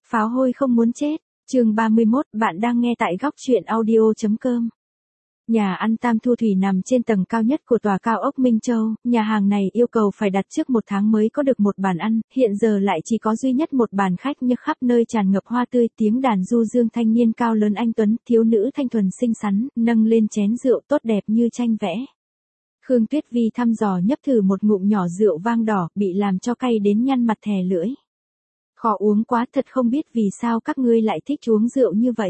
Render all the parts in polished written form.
Pháo hôi không muốn chết. Chương 31, bạn đang nghe tại góc truyện audio.com. Nhà ăn Tam Thu Thủy nằm trên tầng cao nhất của tòa cao ốc Minh Châu, nhà hàng này yêu cầu phải đặt trước 1 tháng mới có được một bàn ăn, hiện giờ lại chỉ có duy nhất một bàn khách nhưng khắp nơi tràn ngập hoa tươi, tiếng đàn du dương, thanh niên cao lớn anh tuấn, thiếu nữ thanh thuần xinh xắn, nâng lên chén rượu tốt đẹp như tranh vẽ. Khương Tuyết Vi thăm dò nhấp thử một ngụm nhỏ rượu vang đỏ, bị làm cho cay đến nhăn mặt thè lưỡi. Khó uống quá, thật không biết vì sao các ngươi lại thích uống rượu như vậy.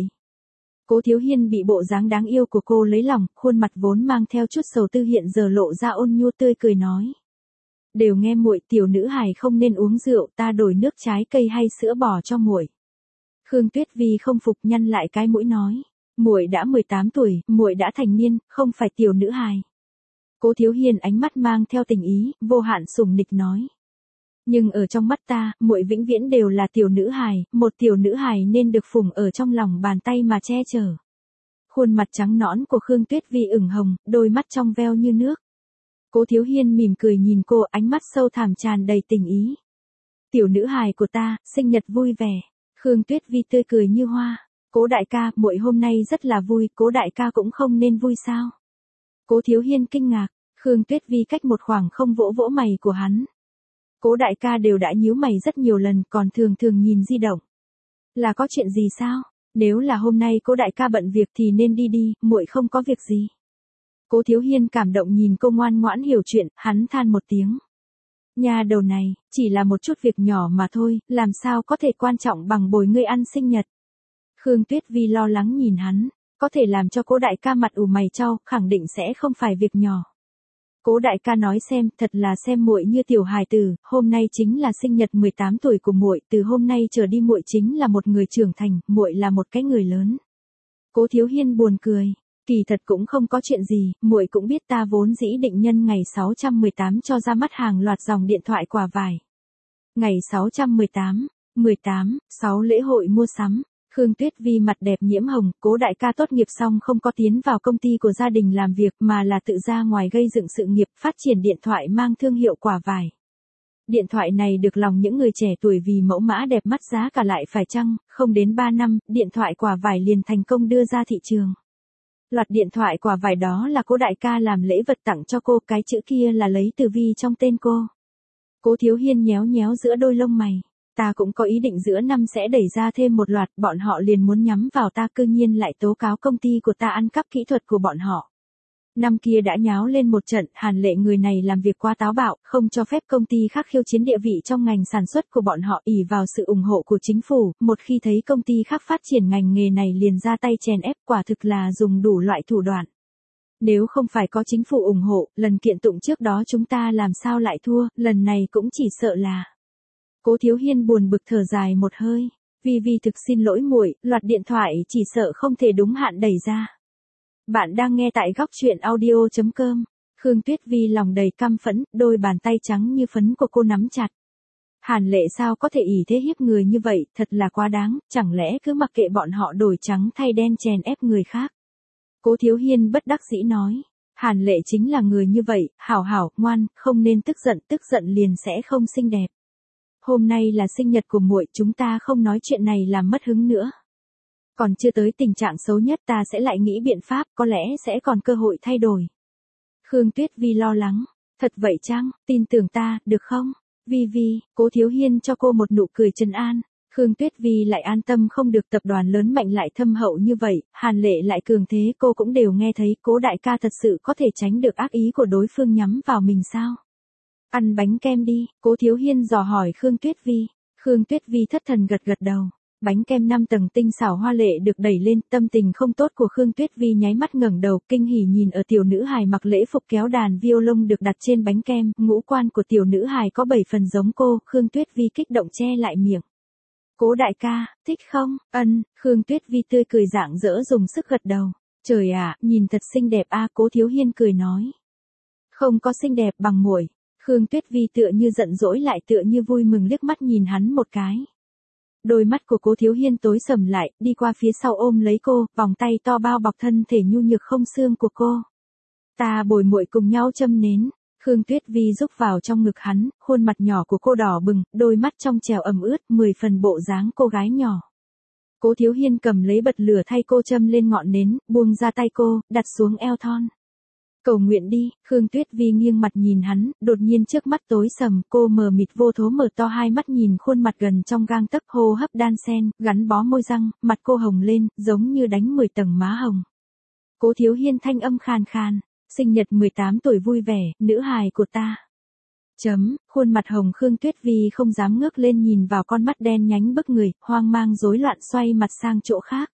Cố Thiếu Hiên bị bộ dáng đáng yêu của cô lấy lòng, khuôn mặt vốn mang theo chút sầu tư hiện giờ lộ ra ôn nhu tươi cười nói. Đều nghe muội, tiểu nữ hài không nên uống rượu, ta đổi nước trái cây hay sữa bò cho muội. Khương Tuyết Vi không phục, nhăn lại cái mũi nói. Muội đã 18 tuổi, muội đã thành niên, không phải tiểu nữ hài. Cố Thiếu Hiên ánh mắt mang theo tình ý, vô hạn sủng nịch nói. Nhưng ở trong mắt ta, muội vĩnh viễn đều là tiểu nữ hài, một tiểu nữ hài nên được phụng ở trong lòng bàn tay mà che chở. Khuôn mặt trắng nõn của Khương Tuyết Vi ửng hồng, đôi mắt trong veo như nước. Cố Thiếu Hiên mỉm cười nhìn cô, ánh mắt sâu thẳm tràn đầy tình ý. Tiểu nữ hài của ta, sinh nhật vui vẻ. Khương Tuyết Vi tươi cười như hoa. Cố đại ca, muội hôm nay rất là vui, cố đại ca cũng không nên vui sao? Cố Thiếu Hiên kinh ngạc, Khương Tuyết Vi cách một khoảng không vỗ vỗ mày của hắn. Cố đại ca đều đã nhíu mày rất nhiều lần, còn thường thường nhìn di động. Là có chuyện gì sao? Nếu là hôm nay cố đại ca bận việc thì nên đi đi, muội không có việc gì. Cố Thiếu Hiên cảm động nhìn cô ngoan ngoãn hiểu chuyện, hắn than một tiếng. Nhà đầu này, chỉ là một chút việc nhỏ mà thôi, làm sao có thể quan trọng bằng bồi ngươi ăn sinh nhật. Khương Tuyết Vi lo lắng nhìn hắn, có thể làm cho cố đại ca mặt ủ mày chau, khẳng định sẽ không phải việc nhỏ. Cố đại ca nói xem, thật là xem muội như tiểu hài tử, hôm nay chính là sinh nhật 18 tuổi của muội, từ hôm nay trở đi muội chính là một người trưởng thành, muội là một cái người lớn. Cố Thiếu Hiên buồn cười, kỳ thật cũng không có chuyện gì, muội cũng biết ta vốn dĩ định nhân ngày 618 cho ra mắt hàng loạt dòng điện thoại quà vải. Ngày 618, 6 lễ hội mua sắm. Khương Tuyết Vi mặt đẹp nhiễm hồng, cố đại ca tốt nghiệp xong không có tiến vào công ty của gia đình làm việc mà là tự ra ngoài gây dựng sự nghiệp, phát triển điện thoại mang thương hiệu quả vải. Điện thoại này được lòng những người trẻ tuổi vì mẫu mã đẹp mắt, giá cả lại phải chăng, không đến 3 năm, điện thoại quả vải liền thành công đưa ra thị trường. Loạt điện thoại quả vải đó là cố đại ca làm lễ vật tặng cho cô, cái chữ kia là lấy từ Vi trong tên cô. Cố Thiếu Hiên nhéo nhéo giữa đôi lông mày. Ta cũng có ý định giữa năm sẽ đẩy ra thêm một loạt, bọn họ liền muốn nhắm vào ta, cư nhiên lại tố cáo công ty của ta ăn cắp kỹ thuật của bọn họ. Năm kia đã nháo lên một trận, Hàn Lệ người này làm việc quá táo bạo, không cho phép công ty khác khiêu chiến địa vị trong ngành sản xuất của bọn họ, ỷ vào sự ủng hộ của chính phủ, một khi thấy công ty khác phát triển ngành nghề này liền ra tay chèn ép, quả thực là dùng đủ loại thủ đoạn. Nếu không phải có chính phủ ủng hộ, lần kiện tụng trước đó chúng ta làm sao lại thua, lần này cũng chỉ sợ là... Cố Thiếu Hiên buồn bực thở dài một hơi, Vi thực xin lỗi muội, loạt điện thoại chỉ sợ không thể đúng hạn đẩy ra. Bạn đang nghe tại góc truyện audio.com. Khương Tuyết Vi lòng đầy căm phẫn, đôi bàn tay trắng như phấn của cô nắm chặt. Hàn Lệ sao có thể ỷ thế hiếp người như vậy, thật là quá đáng, chẳng lẽ cứ mặc kệ bọn họ đổi trắng thay đen chèn ép người khác. Cố Thiếu Hiên bất đắc dĩ nói, Hàn Lệ chính là người như vậy, hảo, ngoan, không nên tức giận liền sẽ không xinh đẹp. Hôm nay là sinh nhật của muội, chúng ta không nói chuyện này làm mất hứng nữa. Còn chưa tới tình trạng xấu nhất, ta sẽ lại nghĩ biện pháp, có lẽ sẽ còn cơ hội thay đổi. Khương Tuyết Vi lo lắng, thật vậy chăng, tin tưởng ta, được không? Vi, Cố Thiếu Hiên cho cô một nụ cười trấn an. Khương Tuyết Vi lại an tâm, không được tập đoàn lớn mạnh lại thâm hậu như vậy, Hàn Lệ lại cường thế, cô cũng đều nghe thấy, cố đại ca thật sự có thể tránh được ác ý của đối phương nhắm vào mình sao? Ăn bánh kem đi, Cố Thiếu Hiên dò hỏi Khương Tuyết Vi. Khương Tuyết Vi thất thần gật đầu. Bánh kem 5 tầng tinh xảo hoa lệ được đẩy lên, tâm tình không tốt của Khương Tuyết Vi nháy mắt ngẩng đầu, kinh hỉ nhìn ở tiểu nữ hài mặc lễ phục kéo đàn violon được đặt trên bánh kem, ngũ quan của tiểu nữ hài có 7 phần giống cô, Khương Tuyết Vi kích động che lại miệng. Cố đại ca, thích không? Khương Tuyết Vi tươi cười rạng rỡ dùng sức gật đầu. Trời ạ, nhìn thật xinh đẹp a, Cố Thiếu Hiên cười nói. Không có xinh đẹp bằng muội. Khương Tuyết Vi tựa như giận dỗi lại tựa như vui mừng liếc mắt nhìn hắn một cái. Đôi mắt của Cố Thiếu Hiên tối sầm lại, đi qua phía sau ôm lấy cô, vòng tay to bao bọc thân thể nhu nhược không xương của cô. Ta bồi muội cùng nhau châm nến. Khương Tuyết Vi rúc vào trong ngực hắn, khuôn mặt nhỏ của cô đỏ bừng, đôi mắt trong trèo ẩm ướt, 10 phần bộ dáng cô gái nhỏ. Cố Thiếu Hiên cầm lấy bật lửa thay cô châm lên ngọn nến, buông ra tay cô, đặt xuống eo thon. Cầu nguyện đi, Khương Tuyết Vi nghiêng mặt nhìn hắn, đột nhiên trước mắt tối sầm, cô mờ mịt vô thố mở to hai mắt nhìn khuôn mặt gần trong gang tấc, hô hấp đan xen, gắn bó môi răng, mặt cô hồng lên, giống như đánh 10 tầng má hồng. Cố Thiếu Hiên thanh âm khàn khàn, sinh nhật 18 tuổi vui vẻ, nữ hài của ta. Khuôn mặt hồng Khương Tuyết Vi không dám ngước lên nhìn vào con mắt đen nhánh bức người, hoang mang rối loạn xoay mặt sang chỗ khác.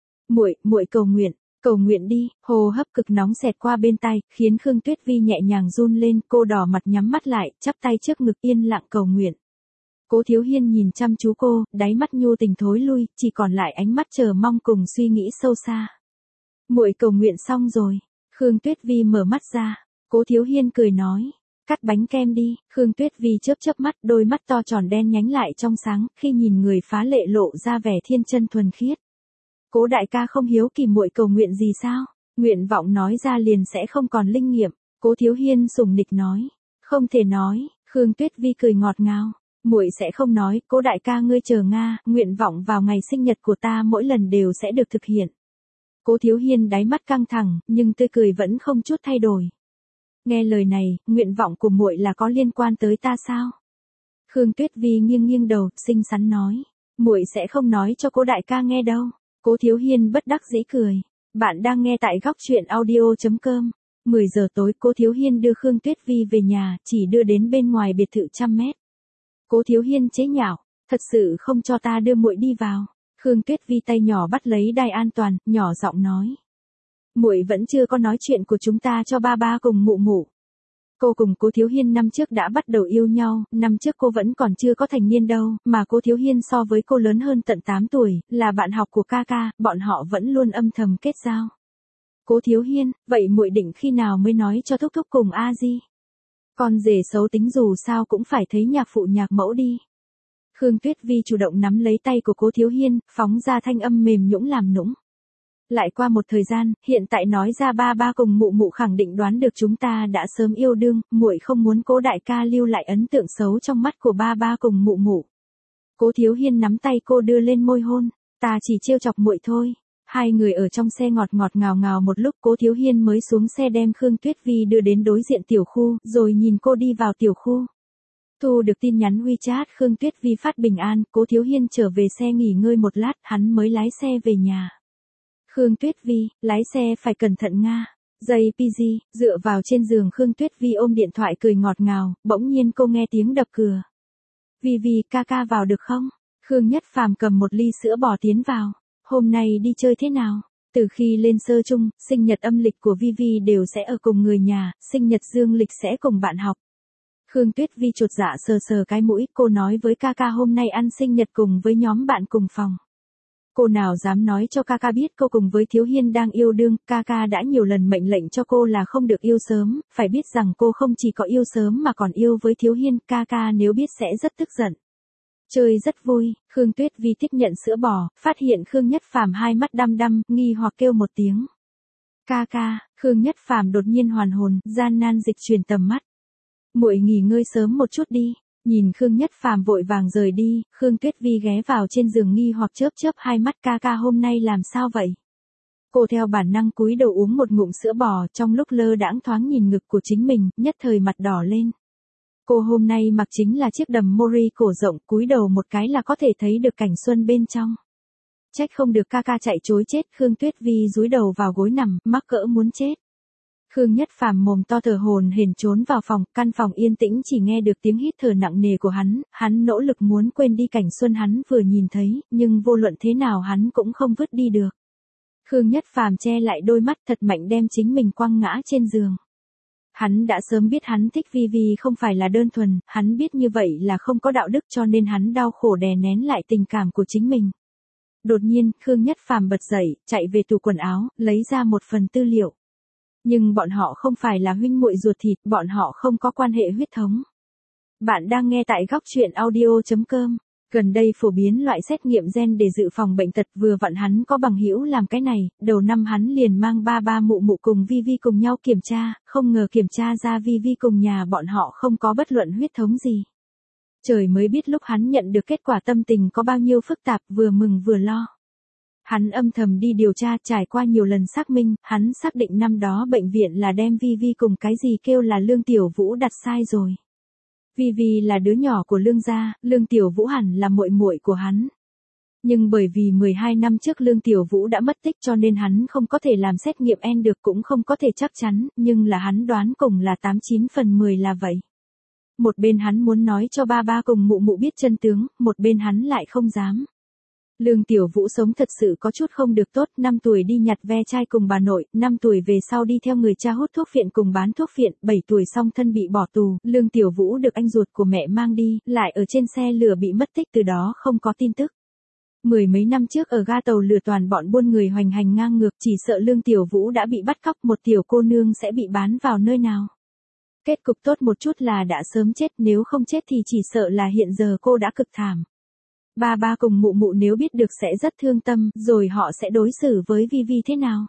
Muội cầu nguyện đi, hô hấp cực nóng xẹt qua bên tai, khiến Khương Tuyết Vi nhẹ nhàng run lên, cô đỏ mặt nhắm mắt lại, chắp tay trước ngực yên lặng cầu nguyện. Cố Thiếu Hiên nhìn chăm chú cô, đáy mắt nhu tình thối lui, chỉ còn lại ánh mắt chờ mong cùng suy nghĩ sâu xa. Muội cầu nguyện xong rồi. Khương Tuyết Vi mở mắt ra, Cố Thiếu Hiên cười nói, cắt bánh kem đi. Khương Tuyết Vi chớp mắt, đôi mắt to tròn đen nhánh lại trong sáng, khi nhìn người phá lệ lộ ra vẻ thiên chân thuần khiết. Cố đại ca không hiếu kỳ muội cầu nguyện gì sao? Nguyện vọng nói ra liền sẽ không còn linh nghiệm. Cố Thiếu Hiên sủng nịch nói, không thể nói. Khương Tuyết Vi cười ngọt ngào, muội sẽ không nói. Cố đại ca ngươi chờ nga, nguyện vọng vào ngày sinh nhật của ta mỗi lần đều sẽ được thực hiện. Cố Thiếu Hiên đáy mắt căng thẳng, nhưng tươi cười vẫn không chút thay đổi. Nghe lời này, nguyện vọng của muội là có liên quan tới ta sao? Khương Tuyết Vi nghiêng đầu, xinh xắn nói, muội sẽ không nói cho Cố đại ca nghe đâu. Cố Thiếu Hiên bất đắc dĩ cười. Bạn đang nghe tại góc truyện audio.com. 10 giờ tối, Cố Thiếu Hiên đưa Khương Tuyết Vi về nhà, chỉ đưa đến bên ngoài biệt thự 100 mét. Cố Thiếu Hiên chế nhạo, thật sự không cho ta đưa muội đi vào. Khương Tuyết Vi tay nhỏ bắt lấy đai an toàn, nhỏ giọng nói. Muội vẫn chưa có nói chuyện của chúng ta cho ba cùng mụ. Cô cùng Cố Thiếu Hiên năm trước đã bắt đầu yêu nhau, năm trước cô vẫn còn chưa có thành niên đâu, mà Cố Thiếu Hiên so với cô lớn hơn tận 8 tuổi, là bạn học của ca, bọn họ vẫn luôn âm thầm kết giao. Cố Thiếu Hiên, vậy muội định khi nào mới nói cho thúc thúc cùng A Di? Con rể xấu tính dù sao cũng phải thấy nhạc phụ nhạc mẫu đi. Khương Tuyết Vi chủ động nắm lấy tay của Cố Thiếu Hiên, phóng ra thanh âm mềm nhũn làm nũng. Lại qua một thời gian, hiện tại nói ra ba cùng mụ khẳng định đoán được chúng ta đã sớm yêu đương, muội không muốn Cố đại ca lưu lại ấn tượng xấu trong mắt của ba cùng mụ. Cố Thiếu Hiên nắm tay cô đưa lên môi hôn, ta chỉ trêu chọc muội thôi. Hai người ở trong xe ngọt ngào một lúc, Cố Thiếu Hiên mới xuống xe đem Khương Tuyết Vi đưa đến đối diện tiểu khu, rồi nhìn cô đi vào tiểu khu. Thu được tin nhắn WeChat Khương Tuyết Vi phát bình an, Cố Thiếu Hiên trở về xe nghỉ ngơi một lát, hắn mới lái xe về nhà. Khương Tuyết Vi, lái xe phải cẩn thận nga. JPG, dựa vào trên giường Khương Tuyết Vi ôm điện thoại cười ngọt ngào, bỗng nhiên cô nghe tiếng đập cửa. Vi ca vào được không? Khương Nhất Phàm cầm một ly sữa bò tiến vào. Hôm nay đi chơi thế nào? Từ khi lên sơ chung, sinh nhật âm lịch của Vi đều sẽ ở cùng người nhà, sinh nhật dương lịch sẽ cùng bạn học. Khương Tuyết Vi chột dạ sờ cái mũi, cô nói với ca hôm nay ăn sinh nhật cùng với nhóm bạn cùng phòng. Cô nào dám nói cho ca biết cô cùng với Thiếu Hiên đang yêu đương, ca đã nhiều lần mệnh lệnh cho cô là không được yêu sớm, phải biết rằng cô không chỉ có yêu sớm mà còn yêu với Thiếu Hiên, ca nếu biết sẽ rất tức giận. Chơi rất vui, Khương Tuyết Vi tiếp nhận sữa bò, phát hiện Khương Nhất Phàm hai mắt đăm, nghi hoặc kêu một tiếng. Ca, Khương Nhất Phàm đột nhiên hoàn hồn, gian nan dịch chuyển tầm mắt. Muội nghỉ ngơi sớm một chút đi. Nhìn Khương Nhất Phàm vội vàng rời đi, Khương Tuyết Vi ghé vào trên giường nghi hoặc chớp hai mắt, ca hôm nay làm sao vậy? Cô theo bản năng cúi đầu uống một ngụm sữa bò, trong lúc lơ đãng thoáng nhìn ngực của chính mình, nhất thời mặt đỏ lên. Cô hôm nay mặc chính là chiếc đầm Mori cổ rộng, cúi đầu một cái là có thể thấy được cảnh xuân bên trong. Trách không được ca chạy chối chết, Khương Tuyết Vi dúi đầu vào gối nằm, mắc cỡ muốn chết. Khương Nhất Phàm mồm to thở hổn hển trốn vào phòng, căn phòng yên tĩnh chỉ nghe được tiếng hít thở nặng nề của hắn nỗ lực muốn quên đi cảnh xuân hắn vừa nhìn thấy, nhưng vô luận thế nào hắn cũng không vứt đi được. Khương Nhất Phàm che lại đôi mắt thật mạnh đem chính mình quăng ngã trên giường. Hắn đã sớm biết hắn thích Vi không phải là đơn thuần, hắn biết như vậy là không có đạo đức cho nên hắn đau khổ đè nén lại tình cảm của chính mình. Đột nhiên, Khương Nhất Phàm bật dậy, chạy về tủ quần áo, lấy ra một phần tư liệu. Nhưng bọn họ không phải là huynh muội ruột thịt, bọn họ không có quan hệ huyết thống. Bạn đang nghe tại góc truyện audio.com. Gần đây phổ biến loại xét nghiệm gen để dự phòng bệnh tật, vừa vặn hắn có bằng hữu làm cái này, đầu năm hắn liền mang ba mụ mụ cùng Vi cùng nhau kiểm tra, không ngờ kiểm tra ra Vi cùng nhà bọn họ không có bất luận huyết thống gì. Trời mới biết lúc hắn nhận được kết quả tâm tình có bao nhiêu phức tạp, vừa mừng vừa lo. Hắn âm thầm đi điều tra, trải qua nhiều lần xác minh, hắn xác định năm đó bệnh viện là đem Vi cùng cái gì kêu là Lương Tiểu Vũ đặt sai rồi. Vi là đứa nhỏ của Lương gia, Lương Tiểu Vũ hẳn là muội muội của hắn. Nhưng bởi vì 12 năm trước Lương Tiểu Vũ đã mất tích cho nên hắn không có thể làm xét nghiệm gen được, cũng không có thể chắc chắn, nhưng là hắn đoán cùng là 89 phần 10 là vậy. Một bên hắn muốn nói cho ba cùng mụ mụ biết chân tướng, một bên hắn lại không dám. Lương Tiểu Vũ sống thật sự có chút không được tốt, 5 tuổi đi nhặt ve chai cùng bà nội, 5 tuổi về sau đi theo người cha hút thuốc phiện cùng bán thuốc phiện, 7 tuổi song thân bị bỏ tù, Lương Tiểu Vũ được anh ruột của mẹ mang đi, lại ở trên xe lửa bị mất tích, từ đó không có tin tức. Mười mấy năm trước ở ga tàu lửa toàn bọn buôn người hoành hành ngang ngược, chỉ sợ Lương Tiểu Vũ đã bị bắt cóc, một tiểu cô nương sẽ bị bán vào nơi nào. Kết cục tốt một chút là đã sớm chết, nếu không chết thì chỉ sợ là hiện giờ cô đã cực thảm. Ba cùng mụ mụ nếu biết được sẽ rất thương tâm, rồi họ sẽ đối xử với Vi thế nào?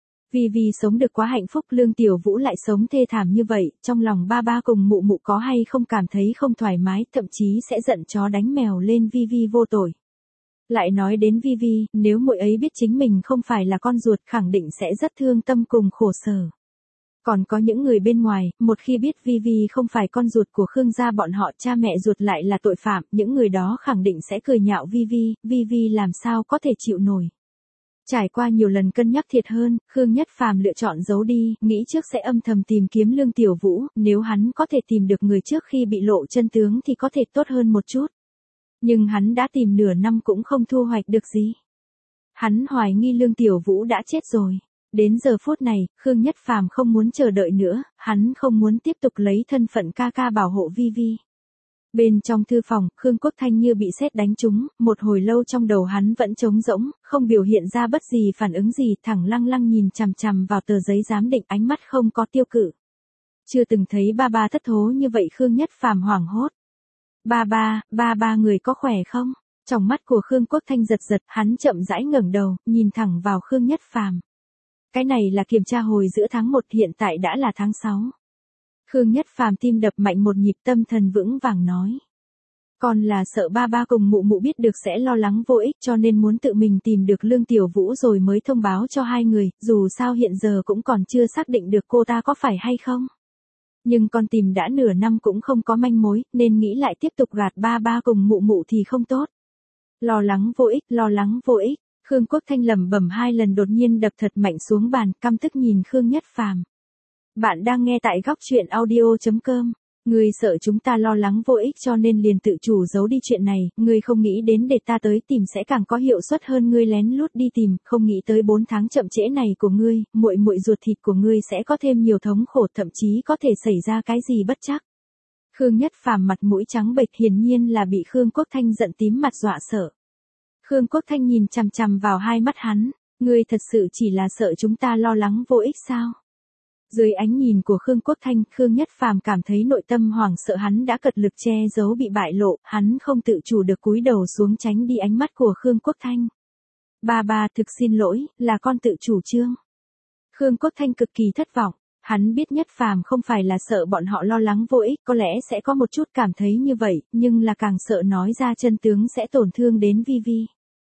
Vi sống được quá hạnh phúc, Lương Tiểu Vũ lại sống thê thảm như vậy, trong lòng ba cùng mụ mụ có hay không cảm thấy không thoải mái, thậm chí sẽ giận chó đánh mèo lên Vi vô tội. Lại nói đến Vi, nếu muội ấy biết chính mình không phải là con ruột, khẳng định sẽ rất thương tâm cùng khổ sở. Còn có những người bên ngoài, một khi biết Vi không phải con ruột của Khương gia bọn họ, cha mẹ ruột lại là tội phạm, những người đó khẳng định sẽ cười nhạo Vi làm sao có thể chịu nổi. Trải qua nhiều lần cân nhắc thiệt hơn, Khương Nhất Phàm lựa chọn giấu đi, nghĩ trước sẽ âm thầm tìm kiếm Lương Tiểu Vũ, nếu hắn có thể tìm được người trước khi bị lộ chân tướng thì có thể tốt hơn một chút. Nhưng hắn đã tìm nửa năm cũng không thu hoạch được gì. Hắn hoài nghi Lương Tiểu Vũ đã chết rồi. Đến giờ phút này, Khương Nhất Phàm không muốn chờ đợi nữa, hắn không muốn tiếp tục lấy thân phận ca bảo hộ Vi. Bên trong thư phòng, Khương Quốc Thanh như bị sét đánh trúng, một hồi lâu trong đầu hắn vẫn trống rỗng, không biểu hiện ra bất gì phản ứng gì, thẳng lăng nhìn chằm vào tờ giấy giám định, ánh mắt không có tiêu cự. Chưa từng thấy ba thất thố như vậy, Khương Nhất Phàm hoảng hốt. Ba người có khỏe không? Trong mắt của Khương Quốc Thanh giật, hắn chậm rãi ngẩng đầu, nhìn thẳng vào Khương Nhất Phàm. Cái này là kiểm tra hồi giữa tháng 1, hiện tại đã là tháng 6. Khương Nhất Phàm tim đập mạnh một nhịp, tâm thần vững vàng nói. Còn là sợ ba cùng mụ mụ biết được sẽ lo lắng vô ích, cho nên muốn tự mình tìm được Lương Tiểu Vũ rồi mới thông báo cho hai người, dù sao hiện giờ cũng còn chưa xác định được cô ta có phải hay không. Nhưng con tìm đã nửa năm cũng không có manh mối, nên nghĩ lại tiếp tục gạt ba cùng mụ mụ thì không tốt. Lo lắng vô ích. Khương Quốc Thanh lẩm bẩm 2 lần, đột nhiên đập thật mạnh xuống bàn, căm tức nhìn Khương Nhất Phàm. Bạn đang nghe tại góc truyện audio.com. Ngươi sợ chúng ta lo lắng vô ích cho nên liền tự chủ giấu đi chuyện này, ngươi không nghĩ đến để ta tới tìm sẽ càng có hiệu suất hơn ngươi lén lút đi tìm, không nghĩ tới 4 tháng chậm trễ này của ngươi, muội ruột thịt của ngươi sẽ có thêm nhiều thống khổ, thậm chí có thể xảy ra cái gì bất trắc. Khương Nhất Phàm mặt mũi trắng bệch, hiển nhiên là bị Khương Quốc Thanh giận tím mặt dọa sợ. Khương Quốc Thanh nhìn chằm vào hai mắt hắn, ngươi thật sự chỉ là sợ chúng ta lo lắng vô ích sao? Dưới ánh nhìn của Khương Quốc Thanh, Khương Nhất Phàm cảm thấy nội tâm hoảng sợ, hắn đã cật lực che giấu bị bại lộ, hắn không tự chủ được cúi đầu xuống tránh đi ánh mắt của Khương Quốc Thanh. Ba thực xin lỗi, là con tự chủ trương. Khương Quốc Thanh cực kỳ thất vọng, hắn biết Nhất Phàm không phải là sợ bọn họ lo lắng vô ích, có lẽ sẽ có một chút cảm thấy như vậy, nhưng là càng sợ nói ra chân tướng sẽ tổn thương đến Vi.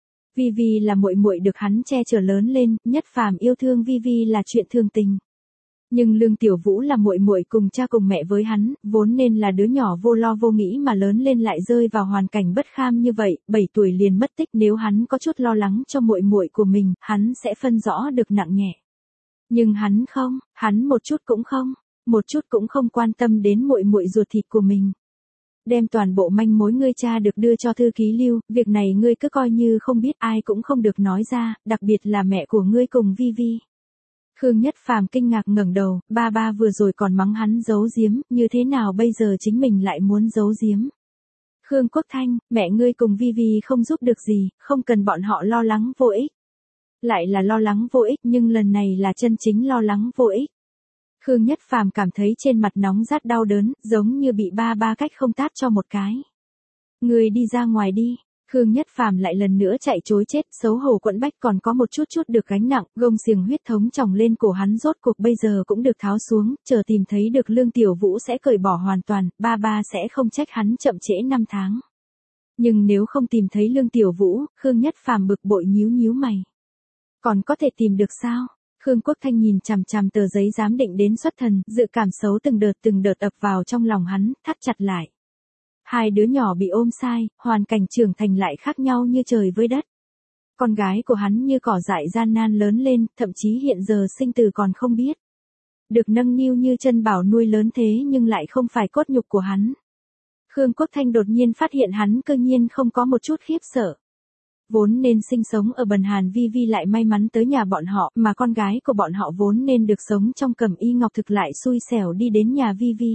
Vi là muội được hắn che chở lớn lên, Nhất Phàm yêu thương Vi là chuyện thường tình. Nhưng Lương Tiểu Vũ là muội cùng cha cùng mẹ với hắn, vốn nên là đứa nhỏ vô lo vô nghĩ mà lớn lên lại rơi vào hoàn cảnh bất kham như vậy, 7 tuổi liền mất tích, nếu hắn có chút lo lắng cho muội của mình, hắn sẽ phân rõ được nặng nhẹ. Nhưng hắn không, hắn một chút cũng không quan tâm đến muội ruột thịt của mình. Đem toàn bộ manh mối ngươi cha được đưa cho thư ký Lưu, việc này ngươi cứ coi như không biết, ai cũng không được nói ra, đặc biệt là mẹ của ngươi cùng Vi. Khương Nhất Phàm kinh ngạc ngẩng đầu, ba vừa rồi còn mắng hắn giấu giếm, như thế nào bây giờ chính mình lại muốn giấu giếm. Khương Quốc Thanh, mẹ ngươi cùng Vi không giúp được gì, không cần bọn họ lo lắng vô ích. Lại là lo lắng vô ích, nhưng lần này là chân chính lo lắng vô ích. Khương Nhất Phàm cảm thấy trên mặt nóng rát đau đớn, giống như bị ba cách không tát cho một cái. Người đi ra ngoài đi. Khương Nhất Phàm lại lần nữa chạy trối chết, xấu hổ quẫn bách còn có một chút chút được gánh nặng, gông xiềng huyết thống chồng lên cổ hắn rốt cuộc bây giờ cũng được tháo xuống, chờ tìm thấy được Lương Tiểu Vũ sẽ cởi bỏ hoàn toàn, ba sẽ không trách hắn chậm trễ 5 tháng. Nhưng nếu không tìm thấy Lương Tiểu Vũ, Khương Nhất Phàm bực bội nhíu nhíu mày. Còn có thể tìm được sao? Khương Quốc Thanh nhìn chằm chằm tờ giấy giám định đến xuất thần, dự cảm xấu từng đợt ập vào trong lòng hắn, thắt chặt lại. Hai đứa nhỏ bị ôm sai, hoàn cảnh trưởng thành lại khác nhau như trời với đất. Con gái của hắn như cỏ dại gian nan lớn lên, thậm chí hiện giờ sinh tử còn không biết. Được nâng niu như chân bảo nuôi lớn thế nhưng lại không phải cốt nhục của hắn. Khương Quốc Thanh đột nhiên phát hiện hắn cơ nhiên không có một chút khiếp sợ. Vốn nên sinh sống ở Bần Hàn Vi Vi lại may mắn tới nhà bọn họ, mà con gái của bọn họ vốn nên được sống trong Cẩm Y Ngọc Thực lại xui xẻo đi đến nhà Vi Vi.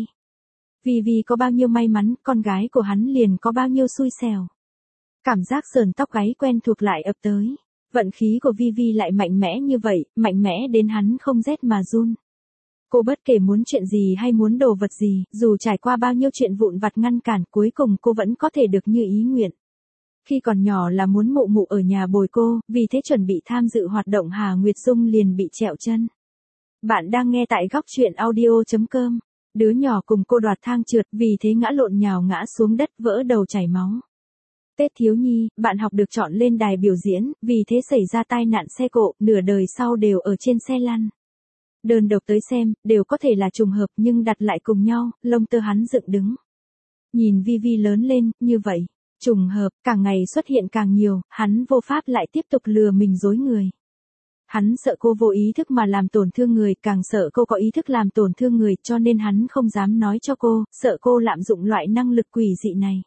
Vi Vi có bao nhiêu may mắn, con gái của hắn liền có bao nhiêu xui xẻo. Cảm giác sờn tóc gáy quen thuộc lại ập tới. Vận khí của Vi Vi lại mạnh mẽ như vậy, mạnh mẽ đến hắn không rét mà run. Cô bất kể muốn chuyện gì hay muốn đồ vật gì, dù trải qua bao nhiêu chuyện vụn vặt ngăn cản, cuối cùng cô vẫn có thể được như ý nguyện. Khi còn nhỏ là muốn mụ mụ ở nhà bồi cô, vì thế chuẩn bị tham dự hoạt động Hà Nguyệt Dung liền bị trẹo chân. Bạn đang nghe tại góc truyện audio.com. Đứa nhỏ cùng cô đoạt thang trượt, vì thế ngã lộn nhào ngã xuống đất vỡ đầu chảy máu. Tết thiếu nhi, bạn học được chọn lên đài biểu diễn, vì thế xảy ra tai nạn xe cộ, nửa đời sau đều ở trên xe lăn. Đơn độc tới xem, đều có thể là trùng hợp nhưng đặt lại cùng nhau, lông tơ hắn dựng đứng. Nhìn Vi Vi lớn lên, như vậy, trùng hợp, càng ngày xuất hiện càng nhiều, hắn vô pháp lại tiếp tục lừa mình dối người. Hắn sợ cô vô ý thức mà làm tổn thương người, càng sợ cô có ý thức làm tổn thương người, cho nên hắn không dám nói cho cô, sợ cô lạm dụng loại năng lực quỷ dị này.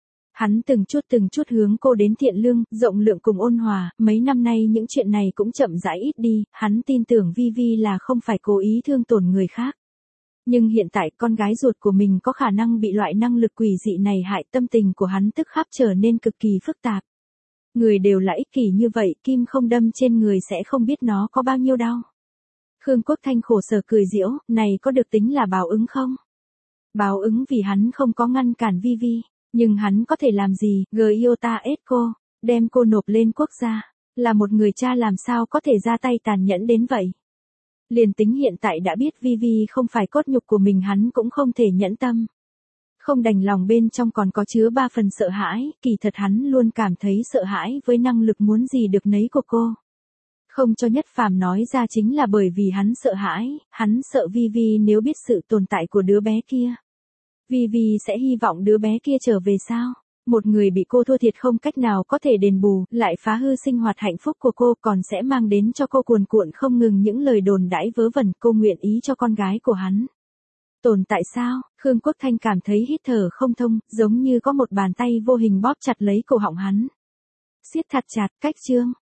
Hắn từng chút hướng cô đến thiện lương, rộng lượng cùng ôn hòa, mấy năm nay những chuyện này cũng chậm rãi ít đi, hắn tin tưởng Vi Vi là không phải cố ý thương tổn người khác. Nhưng hiện tại con gái ruột của mình có khả năng bị loại năng lực quỷ dị này hại, tâm tình của hắn tức khắc trở nên cực kỳ phức tạp. Người đều là ích kỷ như vậy, kim không đâm trên người sẽ không biết nó có bao nhiêu đau. Khương Quốc Thanh khổ sở cười giễu, này có được tính là báo ứng không? Báo ứng vì hắn không có ngăn cản Vi Vi, nhưng hắn có thể làm gì, Giota cô, đem cô nộp lên quốc gia, là một người cha làm sao có thể ra tay tàn nhẫn đến vậy? Liền tính hiện tại đã biết Vi Vi không phải cốt nhục của mình hắn cũng không thể nhẫn tâm. Không đành lòng bên trong còn có chứa 3 phần sợ hãi, kỳ thật hắn luôn cảm thấy sợ hãi với năng lực muốn gì được nấy của cô. Không cho Nhất Phàm nói ra chính là bởi vì hắn sợ Vi Vi nếu biết sự tồn tại của đứa bé kia. Vi Vi sẽ hy vọng đứa bé kia trở về sao? Một người bị cô thua thiệt không cách nào có thể đền bù, lại phá hư sinh hoạt hạnh phúc của cô, còn sẽ mang đến cho cô cuồn cuộn không ngừng những lời đồn đãi vớ vẩn, cô nguyện ý cho con gái của hắn tồn tại sao? Khương Quốc Thanh cảm thấy hít thở không thông, giống như có một bàn tay vô hình bóp chặt lấy cổ họng hắn. Siết thật chặt, cách chương.